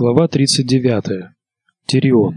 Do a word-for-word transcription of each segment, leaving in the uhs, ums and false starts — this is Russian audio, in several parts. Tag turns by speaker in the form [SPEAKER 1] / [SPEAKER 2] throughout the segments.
[SPEAKER 1] Глава тридцать девятая. Тирион.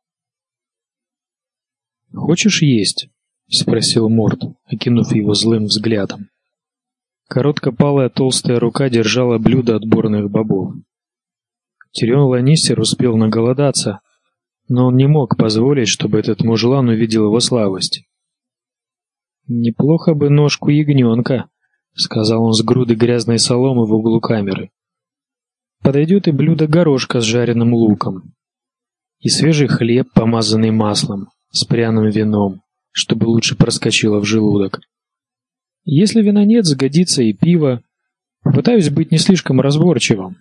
[SPEAKER 1] «Хочешь есть?» — спросил Морд, окинув его злым взглядом. Короткопалая толстая рука держала блюдо отборных бобов. Тирион Ланнистер успел наголодаться, но он не мог позволить, чтобы этот мужлан увидел его слабость. «Неплохо бы ножку ягненка», — сказал он с груды грязной соломы в углу камеры. «Подойдет и блюдо горошка с жареным луком, и свежий хлеб, помазанный маслом, с пряным вином, чтобы лучше проскочило в желудок. Если вина нет, сгодится и пиво. Попытаюсь быть не слишком разборчивым».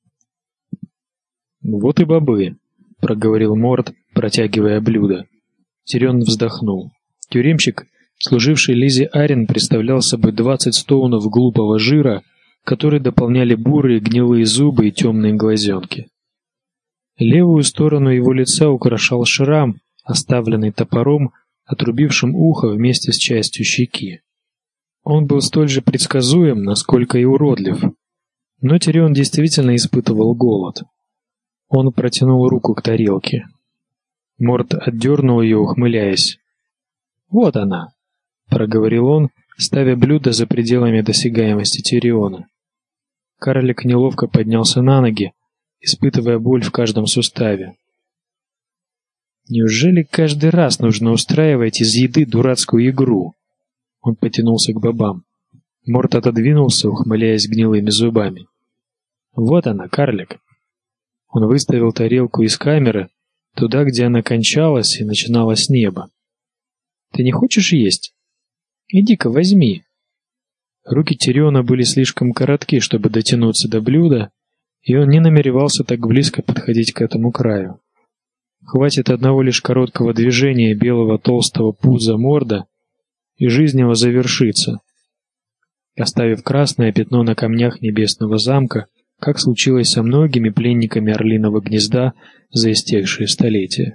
[SPEAKER 1] «Вот и бобы», — проговорил Морд, протягивая блюдо. Тирион вздохнул. Тюремщик, служивший Лизе Аррен, представлял собой двадцать стоунов глупого жира, которые дополняли бурые гнилые зубы и темные глазенки. Левую сторону его лица украшал шрам, оставленный топором, отрубившим ухо вместе с частью щеки. Он был столь же предсказуем, насколько и уродлив. Но Тирион действительно испытывал голод. Он протянул руку к тарелке. Морд отдернул ее, ухмыляясь. «Вот она», — проговорил он, ставя блюдо за пределами досягаемости Тириона. Карлик неловко поднялся на ноги, испытывая боль в каждом суставе. «Неужели каждый раз нужно устраивать из еды дурацкую игру?» Он потянулся к бобам. Морд отодвинулся, ухмыляясь гнилыми зубами. «Вот она, карлик». Он выставил тарелку из камеры туда, где она кончалась и начиналась с неба. «Ты не хочешь есть? Иди-ка возьми». Руки Тириона были слишком коротки, чтобы дотянуться до блюда, и он не намеревался так близко подходить к этому краю. Хватит одного лишь короткого движения белого толстого пуза Морда, и жизнь его завершится, оставив красное пятно на камнях небесного замка, как случилось со многими пленниками Орлиного гнезда за истекшие столетия.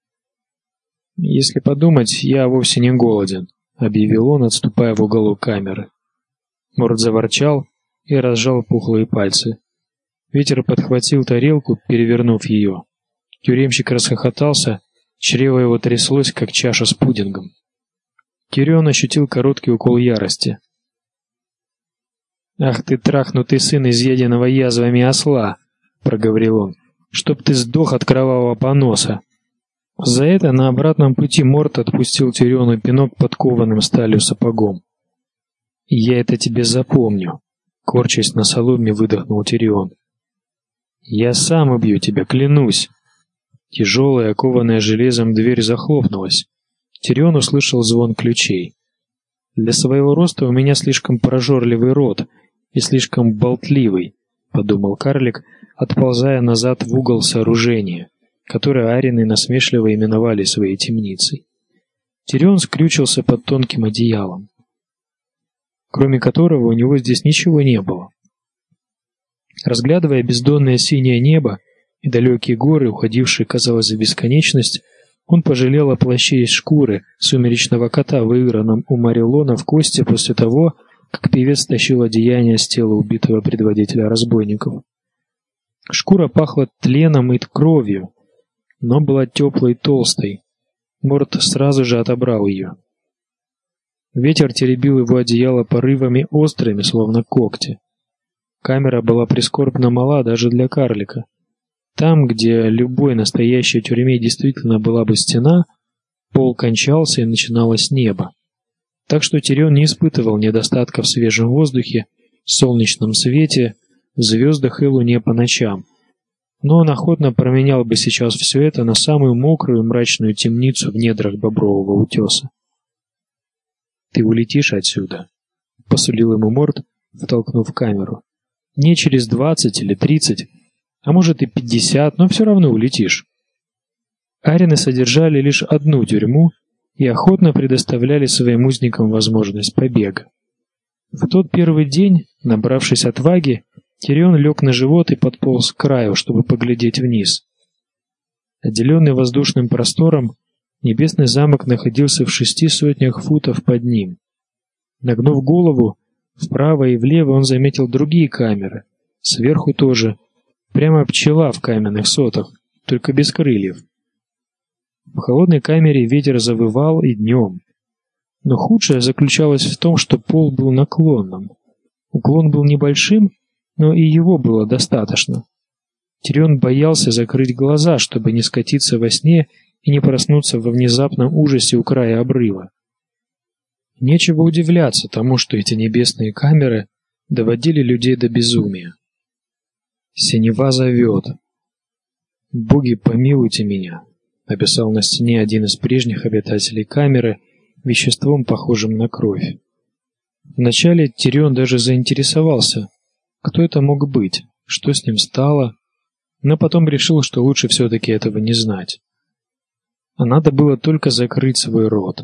[SPEAKER 1] «Если подумать, я вовсе не голоден», — объявил он, отступая в уголок камеры. Морд заворчал и разжал пухлые пальцы. Ветер подхватил тарелку, перевернув ее. Тюремщик расхохотался, чрево его тряслось, как чаша с пудингом. Тирион ощутил короткий укол ярости. «Ах ты, трахнутый сын изъеденного язвами осла!» — проговорил он. «Чтоб ты сдох от кровавого поноса!» За это на обратном пути Морд отпустил Тириону пинок подкованным сталью сапогом. «Я это тебе запомню», — корчась на соломе, выдохнул Тирион. «Я сам убью тебя, клянусь!» Тяжелая, окованная железом дверь захлопнулась. Тирион услышал звон ключей. «Для своего роста у меня слишком прожорливый рот и слишком болтливый», — подумал карлик, отползая назад в угол сооружения, которое Аррены насмешливо именовали своей темницей. Тирион скрючился под тонким одеялом, кроме которого у него здесь ничего не было. Разглядывая бездонное синее небо и далекие горы, уходившие, казалось, в бесконечность, он пожалел о плаще из шкуры сумеречного кота, выигранном у Марилона в кости после того, как певец тащил одеяние с тела убитого предводителя разбойников. Шкура пахла тленом и кровью, но была теплой и толстой. Морд сразу же отобрал ее. Ветер теребил его одеяло порывами острыми, словно когти. Камера была прискорбно мала даже для карлика. Там, где любой настоящей тюрьме действительно была бы стена, пол кончался и начиналось небо. Так что Тирион не испытывал недостатка в свежем воздухе, солнечном свете, в звездах и луне по ночам. Но он охотно променял бы сейчас все это на самую мокрую мрачную темницу в недрах Бобрового утеса. «Ты улетишь отсюда», — посулил ему Морд, втолкнув камеру. «Не через двадцать или тридцать, а может и пятьдесят, но все равно улетишь». Аррены содержали лишь одну тюрьму и охотно предоставляли своим узникам возможность побега. В тот первый день, набравшись отваги, Тирион лег на живот и подполз к краю, чтобы поглядеть вниз. Отделенный воздушным простором, небесный замок находился в шести сотнях футов под ним. Нагнув голову, вправо и влево он заметил другие камеры, сверху тоже, Прямо пчела в каменных сотах, только без крыльев. В холодной камере ветер завывал и днем. Но худшее заключалось в том, что пол был наклонным. Уклон был небольшим, но и его было достаточно. Тирион боялся закрыть глаза, чтобы не скатиться во сне и не проснуться во внезапном ужасе у края обрыва. Нечего удивляться тому, что эти небесные камеры доводили людей до безумия. Синева зовет. «Боги, помилуйте меня», — написал на стене один из прежних обитателей камеры веществом, похожим на кровь. Вначале Тирион даже заинтересовался, кто это мог быть, что с ним стало, но потом решил, что лучше все-таки этого не знать. А надо было только закрыть свой рот.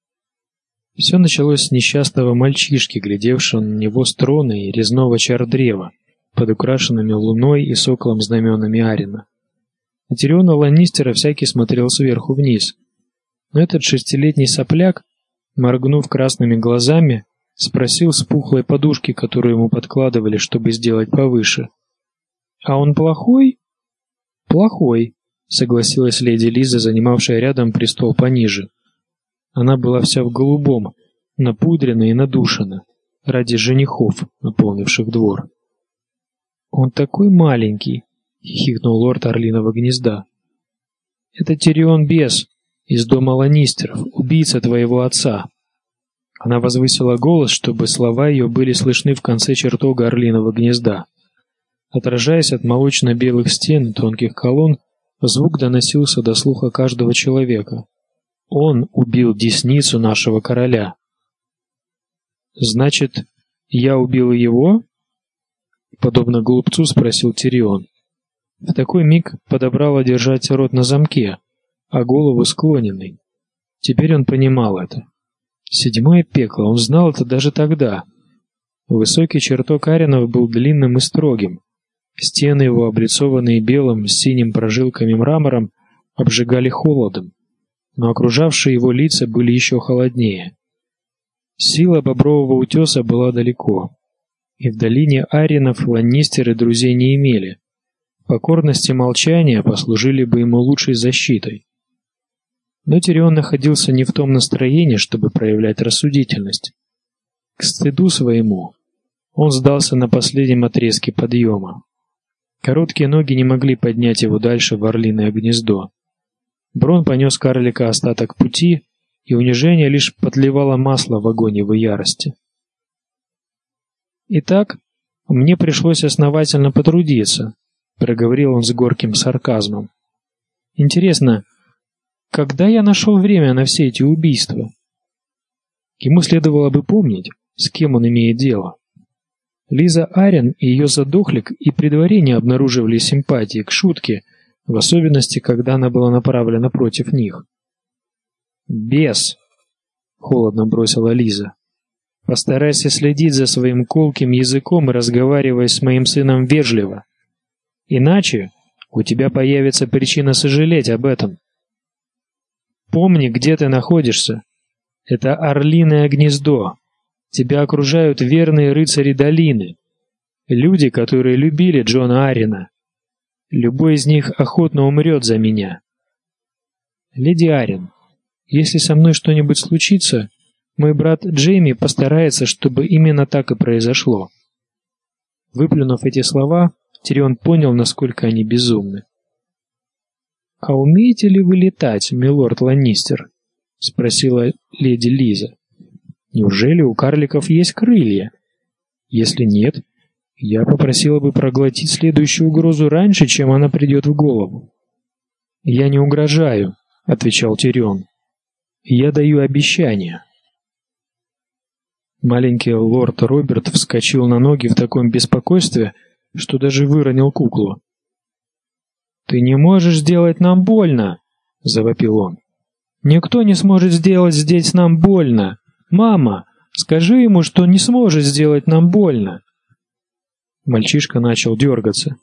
[SPEAKER 1] Все началось с несчастного мальчишки, глядевшего на него с трона и резного чардрева, под украшенными луной и соколом знаменами Арина. На Тириона Ланнистера всякий смотрел сверху вниз, но этот шестилетний сопляк, моргнув красными глазами, спросил с пухлой подушки, которую ему подкладывали, чтобы сделать повыше: «А он плохой?» «Плохой», — согласилась леди Лиза, занимавшая рядом престол пониже. Она была вся в голубом, напудрена и надушена, ради женихов, наполнивших двор. «Он такой маленький», — хихикнул лорд Орлиного гнезда. «Это Тирион Бес из дома Ланнистеров, убийца твоего отца». Она возвысила голос, чтобы слова ее были слышны в конце чертога Орлиного гнезда. Отражаясь от молочно-белых стен и тонких колонн, звук доносился до слуха каждого человека. «Он убил десницу нашего короля». «Значит, я убил его?» Подобно глупцу спросил Тирион. В такой миг подобрало держать рот на замке, а голову склоненной. Теперь он понимал это. Седьмое пекло, он знал это даже тогда. Высокий чертог Аринов был длинным и строгим. Стены его, облицованные белым с синим прожилками мрамором, обжигали холодом, но окружавшие его лица были еще холоднее. Сила Бобрового утеса была далеко, и в долине Аринов Ланнистеры друзей не имели. Покорность и молчание послужили бы ему лучшей защитой. Но Тирион находился не в том настроении, чтобы проявлять рассудительность. К стыду своему он сдался на последнем отрезке подъема. Короткие ноги не могли поднять его дальше в орлиное гнездо. Брон понес карлика остаток пути, и унижение лишь подливало масло в огонь его ярости. «Итак, мне пришлось основательно потрудиться», — проговорил он с горьким сарказмом. «Интересно, когда я нашел время на все эти убийства?» Ему следовало бы помнить, с кем он имеет дело. Лиза Арин и ее задохлик и при дворе не обнаруживали симпатии к шутке, в особенности, когда она была направлена против них. «Бес!» — холодно бросила Лиза. «Постарайся следить за своим колким языком и разговаривай с моим сыном вежливо. Иначе у тебя появится причина сожалеть об этом. Помни, где ты находишься. Это орлиное гнездо. Тебя окружают верные рыцари долины, люди, которые любили Джона Арина. Любой из них охотно умрет за меня. Леди Арин, если со мной что-нибудь случится, мой брат Джейми постарается, чтобы именно так и произошло». Выплюнув эти слова, Тирион понял, насколько они безумны. «А умеете ли вы летать, милорд Ланнистер?» — спросила леди Лиза. «Неужели у карликов есть крылья? Если нет, я попросила бы проглотить следующую угрозу раньше, чем она придет в голову». «Я не угрожаю», — отвечал Тирион. «Я даю обещание». Маленький лорд Роберт вскочил на ноги в таком беспокойстве, что даже выронил куклу. «Ты не можешь сделать нам больно!» — завопил он. «Никто не сможет сделать здесь нам больно! Мама, скажи ему, что не сможет сделать нам больно!» Мальчишка начал дергаться.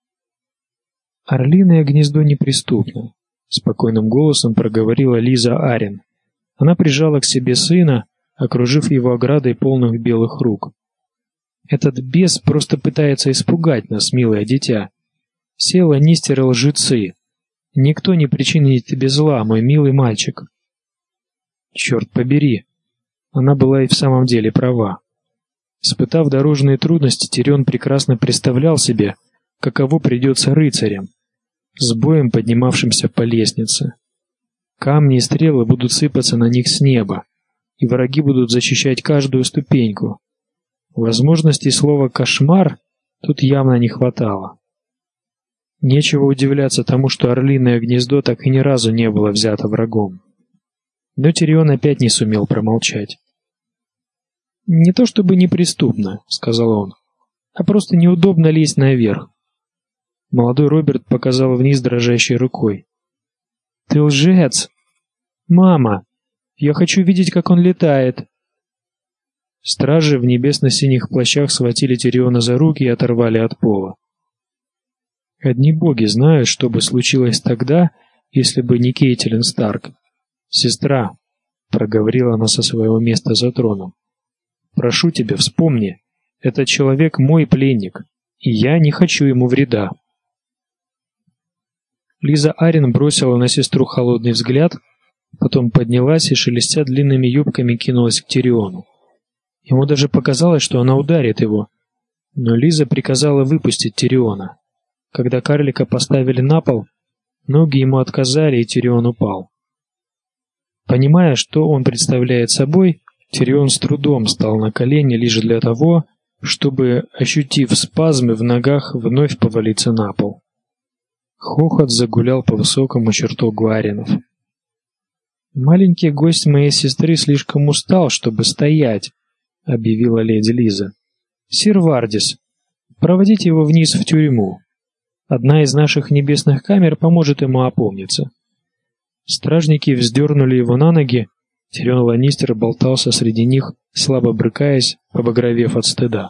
[SPEAKER 1] «Орлиное гнездо неприступно», — спокойным голосом проговорила Лиза Арин. Она прижала к себе сына, окружив его оградой полных белых рук. «Этот бес просто пытается испугать нас, милое дитя. Все ланнистеры лжецы. Никто не причинит тебе зла, мой милый мальчик. Черт побери. Она была и в самом деле права. Испытав дорожные трудности, Тирион прекрасно представлял себе, каково придется рыцарям, с боем поднимавшимся по лестнице. Камни и стрелы будут сыпаться на них с неба, и враги будут защищать каждую ступеньку. Возможностей слова «кошмар» тут явно не хватало. Нечего удивляться тому, что орлиное гнездо так и ни разу не было взято врагом. Но Тирион опять не сумел промолчать. «Не то чтобы неприступно», — сказал он, — «а просто неудобно лезть наверх». Молодой Роберт показал вниз дрожащей рукой. «Ты лжец! Мама! Я хочу видеть, как он летает!» Стражи в небесно-синих плащах схватили Тириона за руки и оторвали от пола. Одни боги знают, что бы случилось тогда, если бы не Кейтилин Старк. «Сестра», — проговорила она со своего места за троном, — «прошу тебя, вспомни, этот человек мой пленник, и я не хочу ему вреда». Лиза Аррен бросила на сестру холодный взгляд, потом поднялась и, шелестя длинными юбками, кинулась к Тириону. Ему даже показалось, что она ударит его, но Лиза приказала выпустить Тириона. Когда карлика поставили на пол, ноги ему отказали, и Тирион упал. Понимая, что он представляет собой, Тирион с трудом встал на колени лишь для того, чтобы, ощутив спазмы в ногах, вновь повалиться на пол. Хохот загулял по высокому чертогу Арренов. «Маленький гость моей сестры слишком устал, чтобы стоять», — объявила леди Лиза. «Сир Вардис, проводите его вниз в тюрьму. Одна из наших небесных камер поможет ему опомниться». Стражники вздернули его на ноги. Тирион Ланнистер болтался среди них, слабо брыкаясь, побагровев от стыда.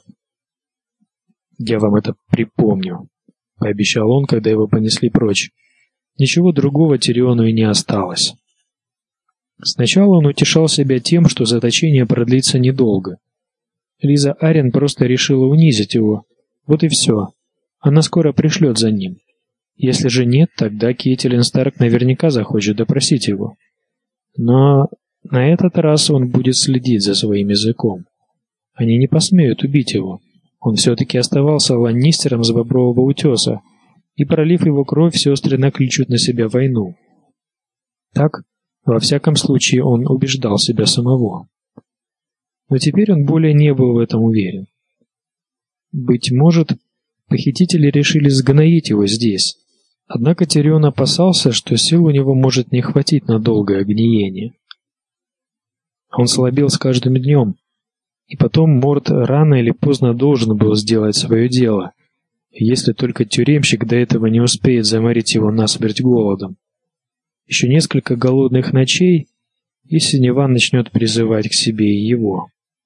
[SPEAKER 1] «Я вам это припомню», — пообещал он, когда его понесли прочь. Ничего другого Тириону и не осталось. Сначала он утешал себя тем, что заточение продлится недолго. Лиза Аррен просто решила унизить его. Вот и все. Она скоро пришлет за ним. Если же нет, тогда Кейтилин Старк наверняка захочет допросить его. Но на этот раз он будет следить за своим языком. Они не посмеют убить его. Он все-таки оставался ланнистером с Бобрового утеса, и, пролив его кровь, сестры накличут на себя войну. Так, во всяком случае, он убеждал себя самого. Но теперь он более не был в этом уверен. Быть может, похитители решили сгноить его здесь. Однако Тирион опасался, что сил у него может не хватить на долгое гниение. Он слабел с каждым днем, и потом Морт рано или поздно должен был сделать свое дело, если только тюремщик до этого не успеет заморить его насмерть голодом. Еще несколько голодных ночей, и Синеван начнет призывать к себе и его.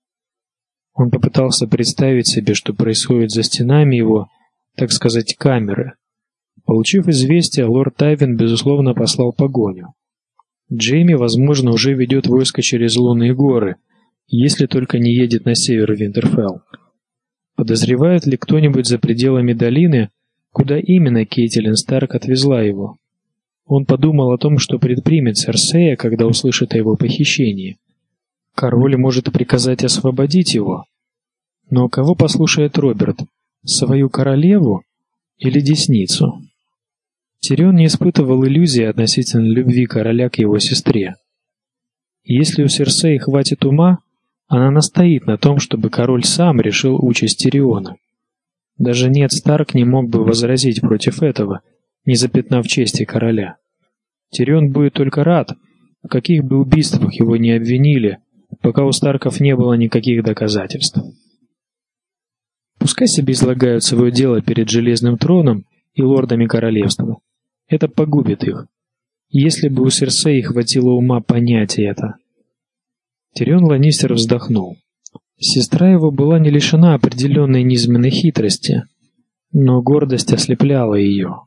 [SPEAKER 1] Он попытался представить себе, что происходит за стенами его, так сказать, камеры. Получив известие, лорд Тайвин, безусловно, послал погоню. Джейми, возможно, уже ведет войско через лунные горы, если только не едет на север Винтерфелл. Подозревает ли кто-нибудь за пределами долины, куда именно Кейтилин Старк отвезла его? Он подумал о том, что предпримет Серсея, когда услышит о его похищении. Король может приказать освободить его. Но кого послушает Роберт? Свою королеву или десницу? Тирион не испытывал иллюзий относительно любви короля к его сестре. Если у Серсеи хватит ума, она настоит на том, чтобы король сам решил участь Тириона. Даже Нед Старк не мог бы возразить против этого, не запятнав чести короля. Тирион будет только рад, в каких бы убийствах его ни обвинили, пока у Старков не было никаких доказательств. Пускай себе излагают свое дело перед Железным троном и лордами королевства. Это погубит их. Если бы у Серсеи хватило ума понять это. Тирион Ланнистер вздохнул. Сестра его была не лишена определенной низменной хитрости, но гордость ослепляла ее.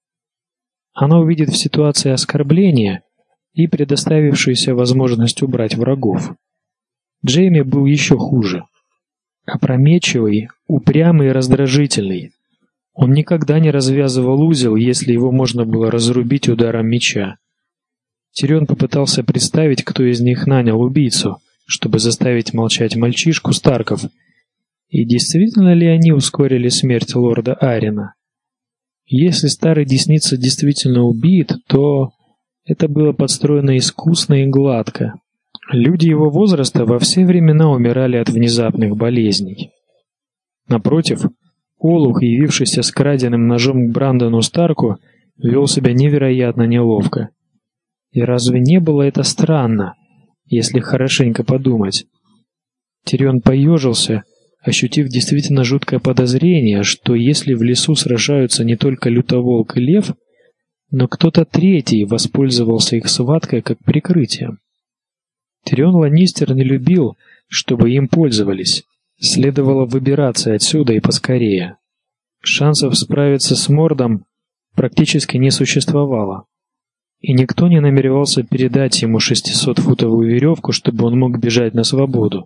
[SPEAKER 1] Она увидит в ситуации оскорбления и предоставившуюся возможность убрать врагов. Джейми был еще хуже. Опрометчивый, упрямый и раздражительный. Он никогда не развязывал узел, если его можно было разрубить ударом меча. Тирион попытался представить, кто из них нанял убийцу, чтобы заставить молчать мальчишку Старков, и действительно ли они ускорили смерть лорда Аррена. Если старый десница действительно убит, то это было подстроено искусно и гладко. Люди его возраста во все времена умирали от внезапных болезней. Напротив, олух, явившийся с краденым ножом к Брандону Старку, вел себя невероятно неловко. И разве не было это странно, если хорошенько подумать? Тирион поежился, ощутив действительно жуткое подозрение, что если в лесу сражаются не только лютоволк и лев, но кто-то третий воспользовался их схваткой как прикрытием. Тирион Ланнистер не любил, чтобы им пользовались. Следовало выбираться отсюда и поскорее. Шансов справиться с Мордом практически не существовало. И никто не намеревался передать ему шестисотфутовую веревку, чтобы он мог бежать на свободу.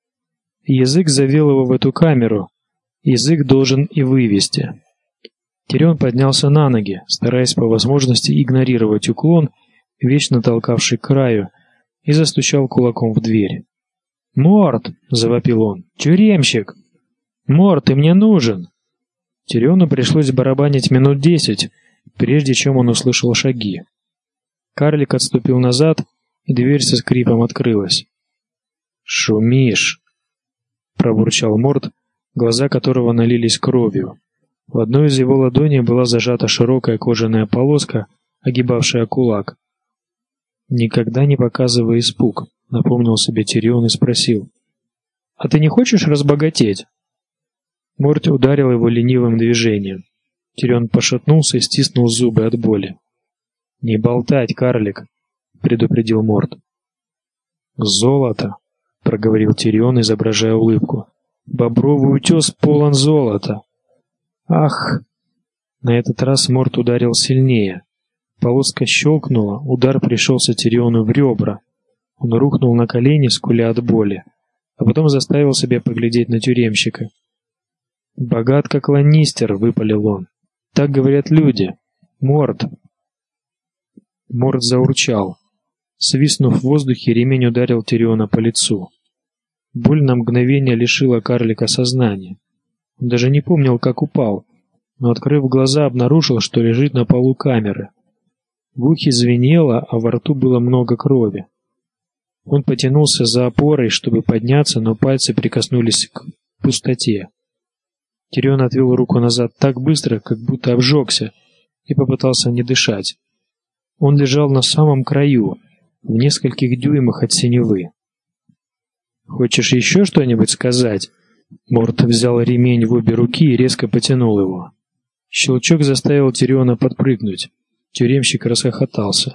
[SPEAKER 1] Язык завел его в эту камеру. Язык должен и вывести. Тирион поднялся на ноги, стараясь по возможности игнорировать уклон, вечно толкавший к краю, и застучал кулаком в дверь. «Морд!» — завопил он. «Тюремщик! Морд, ты мне нужен!» Тириону пришлось барабанить минут десять, прежде чем он услышал шаги. Карлик отступил назад, и дверь со скрипом открылась. «Шумишь!» — пробурчал Морд, глаза которого налились кровью. В одной из его ладоней была зажата широкая кожаная полоска, огибавшая кулак. «Никогда не показывай испуг», — напомнил себе Тирион и спросил. «А ты не хочешь разбогатеть?» Морд ударил его ленивым движением. Тирион пошатнулся и стиснул зубы от боли. «Не болтать, карлик», — предупредил Морд. «Золото», — проговорил Тирион, изображая улыбку. «Бобровый утес полон золота». «Ах!» На этот раз Морд ударил сильнее. Полоска щелкнула, удар пришелся Тириону в ребра. Он рухнул на колени, скуля от боли, а потом заставил себя поглядеть на тюремщика. «Богат, как Ланнистер», — выпалил он. «Так говорят люди. Морд». Морд заурчал. Свистнув в воздухе, ремень ударил Тириона по лицу. Боль на мгновение лишила карлика сознания. Он даже не помнил, как упал, но, открыв глаза, обнаружил, что лежит на полу камеры. В ухе звенело, а во рту было много крови. Он потянулся за опорой, чтобы подняться, но пальцы прикоснулись к пустоте. Тирион отвел руку назад так быстро, как будто обжегся, и попытался не дышать. Он лежал на самом краю, в нескольких дюймах от синевы. «Хочешь еще что-нибудь сказать?» Морд взял ремень в обе руки и резко потянул его. Щелчок заставил Тириона подпрыгнуть. Тюремщик расхохотался.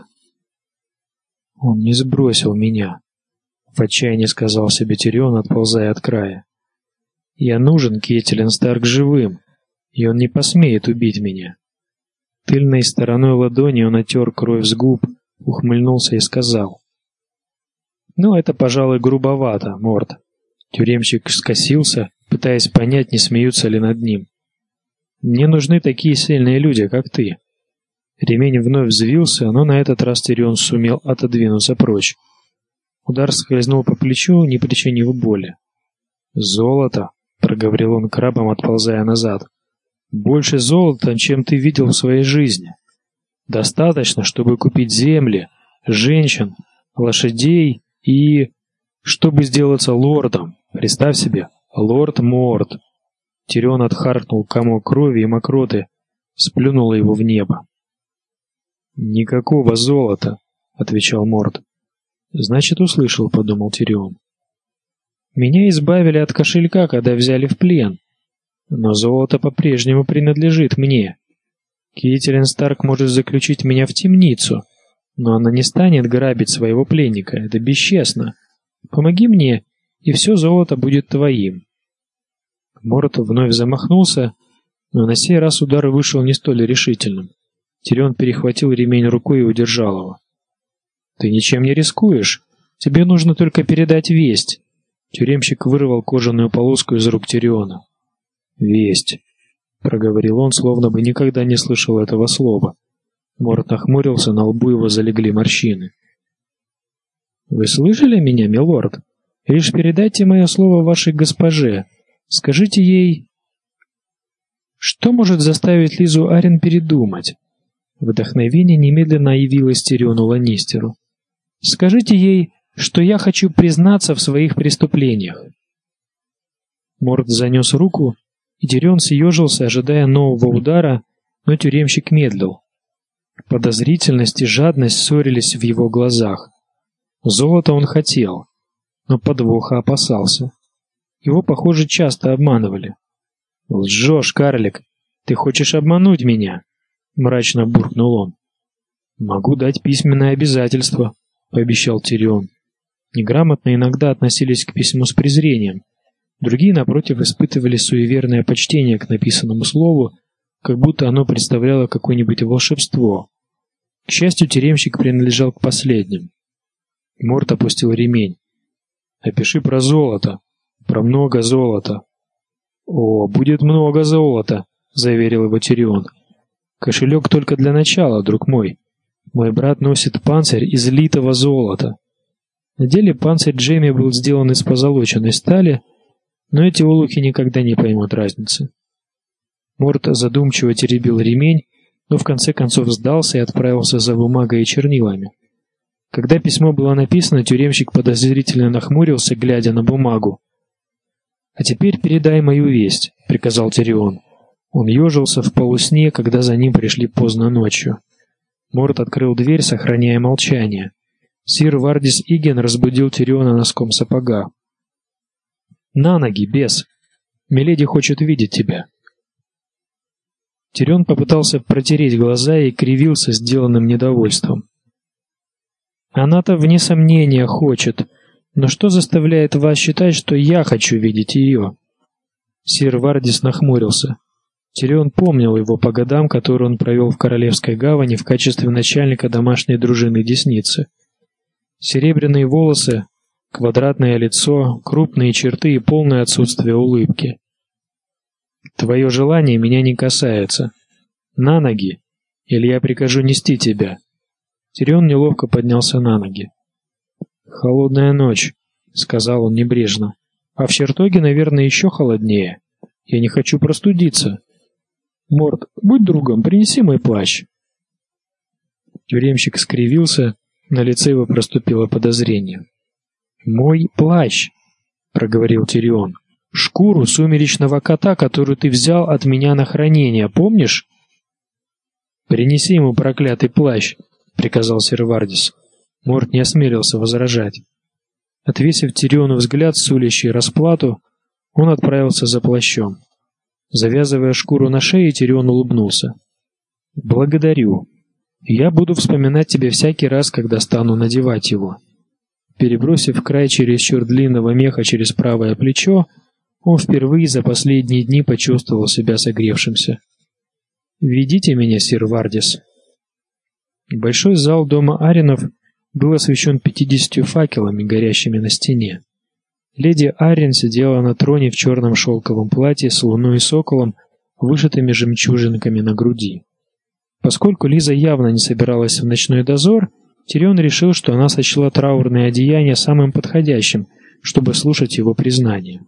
[SPEAKER 1] «Он не сбросил меня», — в отчаянии сказал себе Тирион, отползая от края. «Я нужен Кетелин Старк живым, и он не посмеет убить меня». Тыльной стороной ладони он отер кровь с губ, ухмыльнулся и сказал: «Ну, это, пожалуй, грубовато, Морд». Тюремщик скосился, пытаясь понять, не смеются ли над ним. «Мне нужны такие сильные люди, как ты». Ремень вновь взвился, но на этот раз Тирион сумел отодвинуться прочь. Удар скользнул по плечу, не причинив боли. «Золото», — проговорил он крабом, отползая назад. «Больше золота, чем ты видел в своей жизни. Достаточно, чтобы купить земли, женщин, лошадей и... чтобы сделаться лордом. Представь себе, лорд Морд». Тирион отхаркнул комок крови и мокроты, сплюнуло его в небо. «Никакого золота», — отвечал Морд. «Значит, услышал», — подумал Тирион. «Меня избавили от кошелька, когда взяли в плен. Но золото по-прежнему принадлежит мне. Кетелин Старк может заключить меня в темницу, но она не станет грабить своего пленника. Это бесчестно. Помоги мне, и все золото будет твоим». Морд вновь замахнулся, но на сей раз удар вышел не столь решительным. Тирион перехватил ремень рукой и удержал его. «Ты ничем не рискуешь. Тебе нужно только передать весть». Тюремщик вырвал кожаную полоску из рук Тириона. «Весть. — проговорил он, словно бы никогда не слышал этого слова. Морд нахмурился, на лбу его залегли морщины. «Вы слышали меня, милорд? Лишь передайте мое слово вашей госпоже. Скажите ей...» Что может заставить Лизу Аррен передумать? Вдохновение немедленно явилось Тириону Ланнистеру. «Скажите ей, что я хочу признаться в своих преступлениях». Морд занес руку, и Тирион съежился, ожидая нового удара, но тюремщик медлил. Подозрительность и жадность ссорились в его глазах. Золото он хотел, но подвоха опасался. Его, похоже, часто обманывали. «Лжешь, карлик! Ты хочешь обмануть меня?» — мрачно буркнул он. «Могу дать письменное обязательство», — пообещал Тирион. Неграмотные иногда относились к письму с презрением. Другие, напротив, испытывали суеверное почтение к написанному слову, как будто оно представляло какое-нибудь волшебство. К счастью, тюремщик принадлежал к последним. Морд опустил ремень. «Опиши про золото. Про много золота». «О, будет много золота», — заверил его Тирион. «Кошелек только для начала, друг мой. Мой брат носит панцирь из литого золота». На деле панцирь Джейми был сделан из позолоченной стали, но эти олухи никогда не поймут разницы. Морд задумчиво теребил ремень, но в конце концов сдался и отправился за бумагой и чернилами. Когда письмо было написано, тюремщик подозрительно нахмурился, глядя на бумагу. «А теперь передай мою весть», — приказал Тирион. Он ежился в полусне, когда за ним пришли поздно ночью. Морд открыл дверь, сохраняя молчание. Сир Вардис Иген разбудил Тириона носком сапога. «На ноги, бес! Миледи хочет видеть тебя!» Тирион попытался протереть глаза и кривился сделанным недовольством. «Она-то, вне сомнения, хочет, но что заставляет вас считать, что я хочу видеть ее?» Сир Вардис нахмурился. Тирион помнил его по годам, которые он провел в Королевской гавани в качестве начальника домашней дружины Десницы. Серебряные волосы, квадратное лицо, крупные черты и полное отсутствие улыбки. «Твое желание меня не касается. На ноги, или я прикажу нести тебя». Тирион неловко поднялся на ноги. «Холодная ночь», — сказал он небрежно. «А в чертоге, наверное, еще холоднее. Я не хочу простудиться. Морд, будь другом, принеси мой плащ». Тюремщик скривился, на лице его проступило подозрение. «Мой плащ», — проговорил Тирион. «Шкуру сумеречного кота, которую ты взял от меня на хранение, помнишь?» «Принеси ему проклятый плащ», — приказал сир Вардис. Морд не осмелился возражать. Отвесив Тириону взгляд, сулящий расплату, он отправился за плащом. Завязывая шкуру на шее, Тирион улыбнулся. «Благодарю. Я буду вспоминать тебя всякий раз, когда стану надевать его». Перебросив край чересчур длинного меха через правое плечо, он впервые за последние дни почувствовал себя согревшимся. «Ведите меня, сир Вардис». Большой зал дома Арренов был освещен пятьюдесятью факелами, горящими на стене. Леди Аррен сидела на троне в черном шелковом платье с луной и соколом, вышитыми жемчужинками на груди. Поскольку Лиза явно не собиралась в ночной дозор, Тирион решил, что она сочла траурное одеяние самым подходящим, чтобы слушать его признание.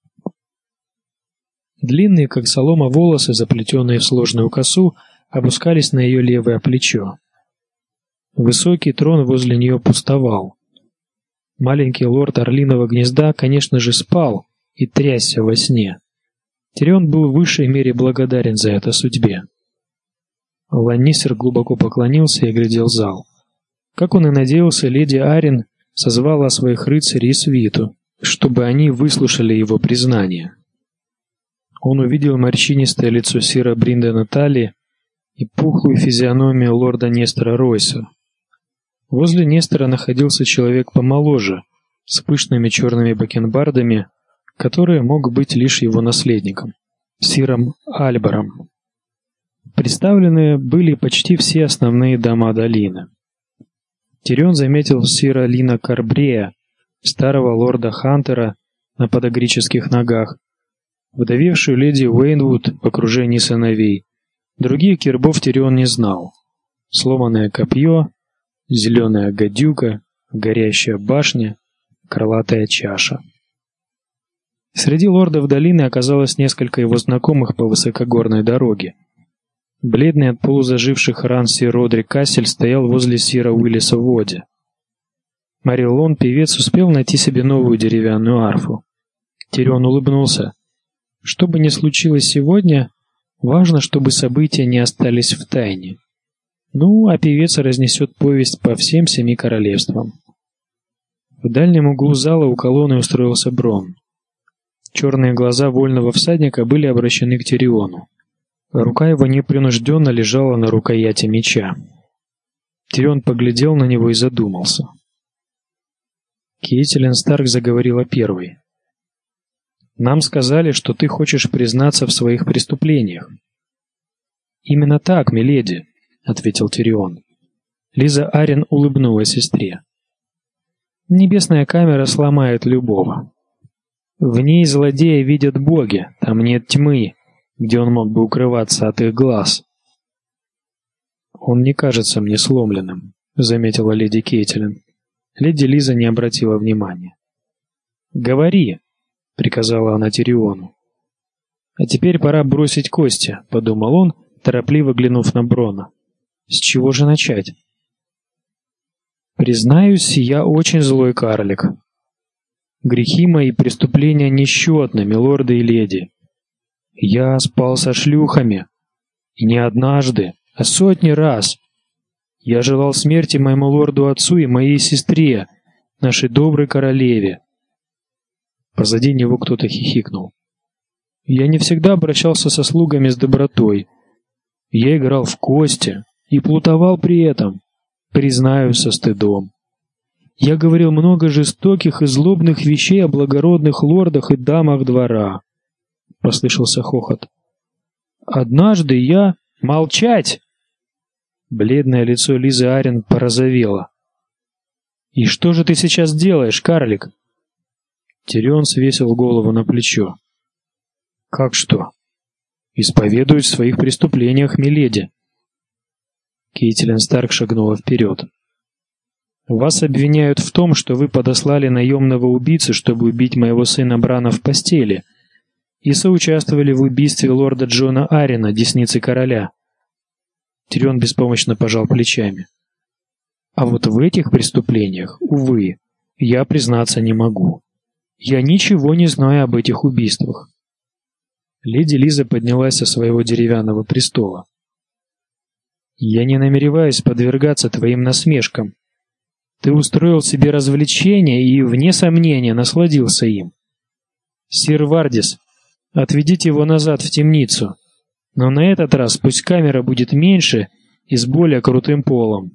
[SPEAKER 1] Длинные, как солома, волосы, заплетенные в сложную косу, опускались на ее левое плечо. Высокий трон возле нее пустовал. Маленький лорд Орлиного гнезда, конечно же, спал и трясся во сне. Тирион был в высшей мере благодарен за это судьбе. Ланнистер глубоко поклонился и оглядел зал. Как он и надеялся, леди Аррен созвала своих рыцарей и свиту, чтобы они выслушали его признание. Он увидел морщинистое лицо сира Бриндена Талли и пухлую физиономию лорда Нестора Ройса. Возле Нестора находился человек помоложе, с пышными черными бакенбардами, который мог быть лишь его наследником, сиром Альбором. Представлены были почти все основные дома долины. Тирион заметил сира Лина Карбрея, старого лорда Хантера на подагрических ногах, вдовевшую леди Уэйнвуд в окружении сыновей. Других гербов Тирион не знал. Сломанное копье, зеленая гадюка, горящая башня, крылатая чаша. Среди лордов долины оказалось несколько его знакомых по высокогорной дороге. Бледный от полузаживших ран сир Родрик Кассель стоял возле сира Уиллиса в Воде. Мариллон, певец, успел найти себе новую деревянную арфу. Тирион улыбнулся. Что бы ни случилось сегодня, важно, чтобы события не остались в тайне. Ну, а певец разнесет повесть по всем семи королевствам. В дальнем углу зала у колонны устроился Брон. Черные глаза вольного всадника были обращены к Тириону. Рука его непринужденно лежала на рукояти меча. Тирион поглядел на него и задумался. Кейтилин Старк заговорила первой. «Нам сказали, что ты хочешь признаться в своих преступлениях». «Именно так, миледи», — ответил Тирион. Лиза Аррен улыбнулась сестре. «Небесная камера сломает любого. В ней злодея видят боги, там нет тьмы, где он мог бы укрываться от их глаз». «Он не кажется мне сломленным», — заметила леди Кейтилин. Леди Лиза не обратила внимания. «Говори», — приказала она Тириону. «А теперь пора бросить кости», — подумал он, торопливо глянув на Брона. «С чего же начать?» «Признаюсь, я очень злой карлик. Грехи мои и преступления несчетны, милорды и леди. Я спал со шлюхами, и не однажды, а сотни раз. Я желал смерти моему лорду-отцу и моей сестре, нашей доброй королеве». Позади него кто-то хихикнул. «Я не всегда обращался со слугами с добротой. Я играл в кости и плутовал при этом, признаюсь со стыдом. Я говорил много жестоких и злобных вещей о благородных лордах и дамах двора». Послышался хохот. «Однажды я... Молчать!» Бледное лицо Лизы Аррен порозовело. «И что же ты сейчас делаешь, карлик?» Тирион свесил голову на плечо. «Как что?» «Исповедуюсь в своих преступлениях, миледи». Кейтилин Старк шагнула вперед. «Вас обвиняют в том, что вы подослали наемного убийцу, чтобы убить моего сына Брана в постели, и соучаствовали в убийстве лорда Джона Аррена, десницы короля». Тирион беспомощно пожал плечами. «А вот в этих преступлениях, увы, я признаться не могу. Я ничего не знаю об этих убийствах». Леди Лиза поднялась со своего деревянного престола. «Я не намереваюсь подвергаться твоим насмешкам. Ты устроил себе развлечение и, вне сомнения, насладился им. Сир Вардис, отведите его назад в темницу, но на этот раз пусть камера будет меньше и с более крутым полом».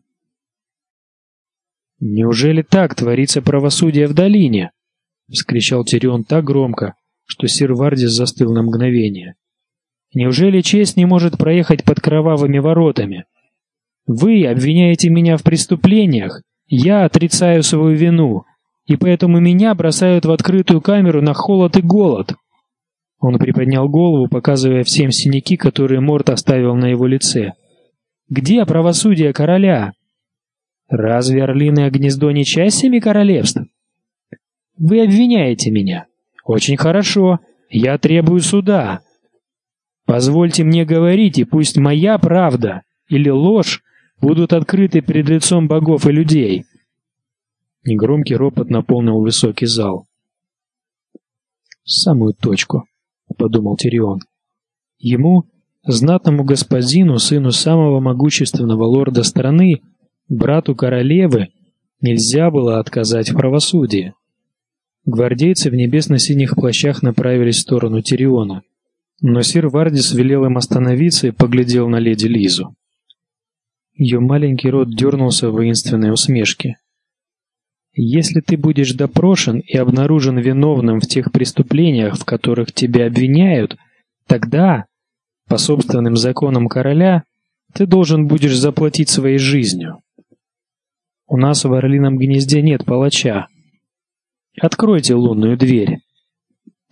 [SPEAKER 1] «Неужели так творится правосудие в долине?» — вскричал Тирион так громко, что сир Вардис застыл на мгновение. «Неужели честь не может проехать под кровавыми воротами? Вы обвиняете меня в преступлениях, я отрицаю свою вину, и поэтому меня бросают в открытую камеру на холод и голод». Он приподнял голову, показывая всем синяки, которые Морт оставил на его лице. «Где правосудие короля? Разве Орлиное гнездо не часть семи королевств? Вы обвиняете меня. Очень хорошо, я требую суда. Позвольте мне говорить, и пусть моя правда или ложь будут открыты перед лицом богов и людей». Негромкий ропот наполнил высокий зал. «В самую точку», — подумал Тирион. Ему, знатному господину, сыну самого могущественного лорда страны, брату королевы, нельзя было отказать в правосудии. Гвардейцы в небесно-синих плащах направились в сторону Тириона, но сир Вардис велел им остановиться и поглядел на леди Лизу. Ее маленький рот дернулся в воинственной усмешке. «Если ты будешь допрошен и обнаружен виновным в тех преступлениях, в которых тебя обвиняют, тогда, по собственным законам короля, ты должен будешь заплатить своей жизнью. У нас в Орлином гнезде нет палача. Откройте лунную дверь.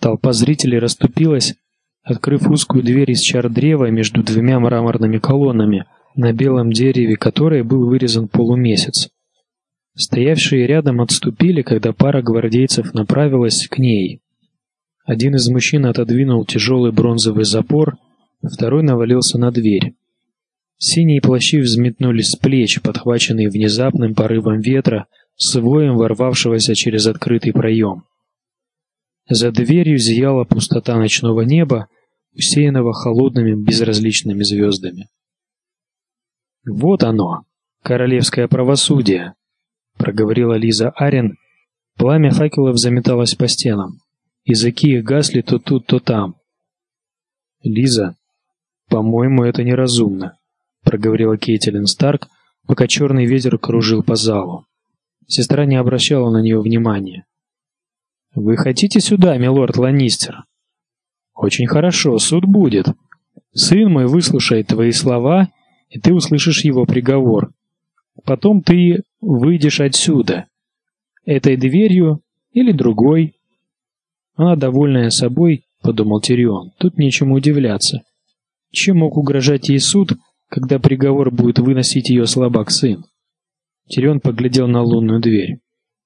[SPEAKER 1] Толпа зрителей расступилась, открыв узкую дверь из чар древа между двумя мраморными колоннами, на белом дереве которой был вырезан полумесяц. Стоявшие рядом отступили, когда пара гвардейцев направилась к ней. Один из мужчин отодвинул тяжелый бронзовый запор, второй навалился на дверь. Синие плащи взметнулись с плеч, подхваченные внезапным порывом ветра, с воем ворвавшегося через открытый проем. За дверью зияла пустота ночного неба, усеянного холодными безразличными звездами. «Вот оно, королевское правосудие», — проговорила Лиза Арен. Пламя факелов заметалось по стенам. Языки их гасли то тут, то там. «Лиза, по-моему, это неразумно», — проговорила Кейтилин Старк, пока черный ветер кружил по залу. Сестра не обращала на нее внимания. «Вы хотите сюда, милорд Ланнистер?» «Очень хорошо, суд будет. Сын мой выслушает твои слова, и ты услышишь его приговор. Потом ты выйдешь отсюда. Этой дверью или другой». Она, довольная собой, подумал Тирион, тут нечему удивляться. Чем мог угрожать ей суд, когда приговор будет выносить ее слабак-сын? Тирион поглядел на лунную дверь.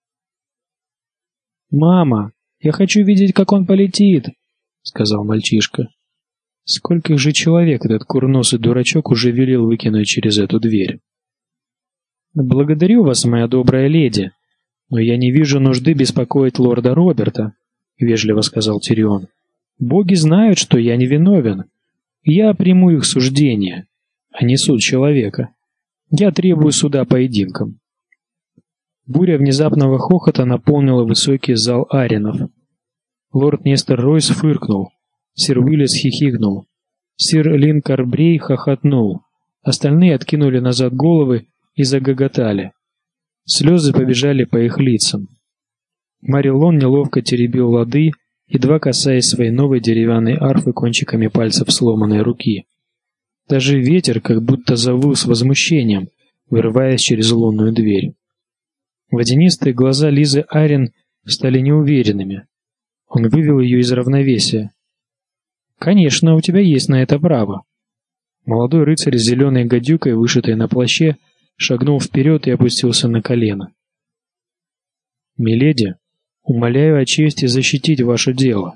[SPEAKER 1] «Мама, я хочу видеть, как он полетит», — сказал мальчишка. Скольких же человек этот курносый дурачок уже велел выкинуть через эту дверь? «Благодарю вас, моя добрая леди, но я не вижу нужды беспокоить лорда Роберта», — вежливо сказал Тирион. «Боги знают, что я невиновен. Я приму их суждение, а не суд человека. Я требую суда поединком». Буря внезапного хохота наполнила высокий зал аренов. Лорд Нестор Ройс фыркнул, сир Уиллис хихикнул, сир Лин Карбрей хохотнул, остальные откинули назад головы и загоготали. Слезы побежали по их лицам. Марилон неловко теребил лады, едва касаясь своей новой деревянной арфы кончиками пальцев сломанной руки. Даже ветер как будто завыл с возмущением, вырываясь через лунную дверь. Водянистые глаза Лизы Арен стали неуверенными. Он вывел ее из равновесия. «Конечно, у тебя есть на это право». Молодой рыцарь с зеленой гадюкой, вышитой на плаще, шагнул вперед и опустился на колено. «Миледи, умоляю о чести защитить ваше дело».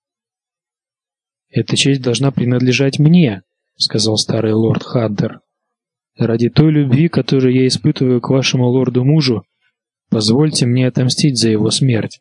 [SPEAKER 1] «Эта честь должна принадлежать мне», — сказал старый лорд Хантер. «Ради той любви, которую я испытываю к вашему лорду-мужу, позвольте мне отомстить за его смерть».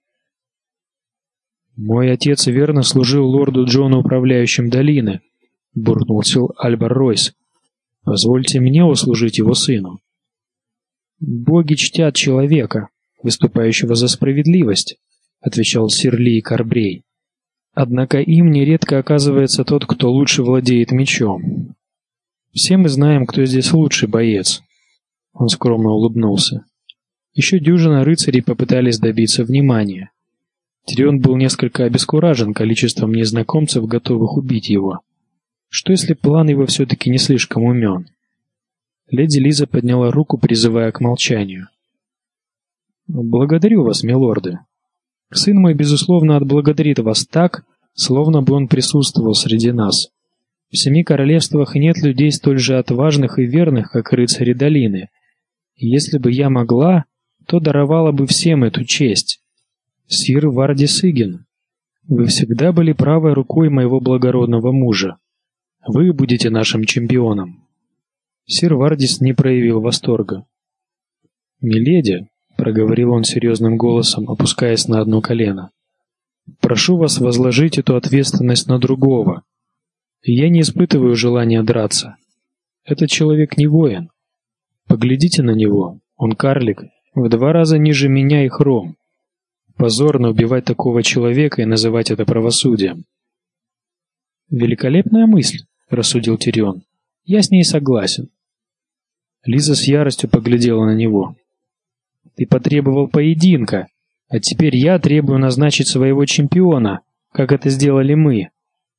[SPEAKER 1] «Мой отец верно служил лорду Джону, управляющим долины», — буркнул сир Альбар Ройс. «Позвольте мне услужить его сыну». «Боги чтят человека, выступающего за справедливость», — отвечал сир Ли Карбрей. «Однако им нередко оказывается тот, кто лучше владеет мечом. Все мы знаем, кто здесь лучший боец». Он скромно улыбнулся. Еще дюжина рыцарей попытались добиться внимания. Тирион был несколько обескуражен количеством незнакомцев, готовых убить его. Что если план его все-таки не слишком умен? Леди Лиза подняла руку, призывая к молчанию. «Благодарю вас, милорды. Сын мой, безусловно, отблагодарит вас так, словно бы он присутствовал среди нас. В семи королевствах нет людей столь же отважных и верных, как рыцари долины. И если бы я могла, то даровала бы всем эту честь. Сир Вардис Иген, вы всегда были правой рукой моего благородного мужа. Вы будете нашим чемпионом». Сир Вардис не проявил восторга. «Миледи», — проговорил он серьезным голосом, опускаясь на одно колено, — «прошу вас возложить эту ответственность на другого. Я не испытываю желания драться. Этот человек не воин. Поглядите на него, он карлик, в два раза ниже меня и Хром. Позорно убивать такого человека и называть это правосудием». «Великолепная мысль», — рассудил Тирион. «Я с ней согласен». Лиза с яростью поглядела на него. «Ты потребовал поединка, а теперь я требую назначить своего чемпиона, как это сделали мы.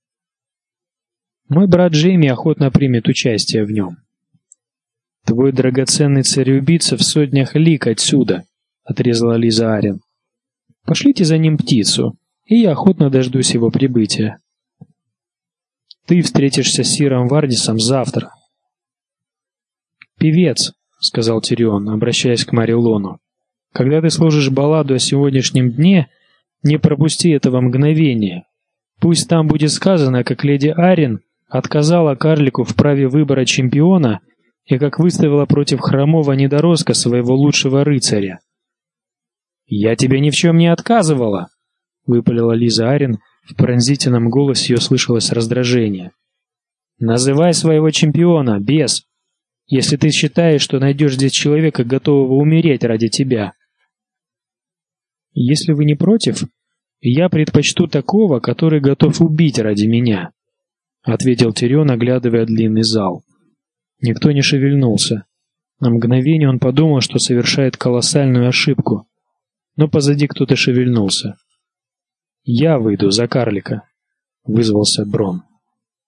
[SPEAKER 1] Мой брат Джейми охотно примет участие в нем». «Твой драгоценный цареубийца в сотнях лиг отсюда», — отрезала Лиза Арен. «Пошлите за ним птицу, и я охотно дождусь его прибытия. Ты встретишься с сиром Вардисом завтра. «Певец», — сказал Тирион, обращаясь к Марилону, — «когда ты сложишь балладу о сегодняшнем дне, не пропусти этого мгновения. Пусть там будет сказано, как леди Аррен отказала карлику в праве выбора чемпиона и как выставила против хромого недоростка своего лучшего рыцаря». «Я тебе ни в чем не отказывала», — выпалила Лиза Аррен. В пронзительном голосе ее слышалось раздражение. «Называй своего чемпиона, бес, если ты считаешь, что найдешь здесь человека, готового умереть ради тебя». «Если вы не против, я предпочту такого, который готов убить ради меня», — ответил Тирион, оглядывая длинный зал. Никто не шевельнулся. На мгновение он подумал, что совершает колоссальную ошибку, но позади кто-то шевельнулся. «Я выйду за карлика», — вызвался Брон.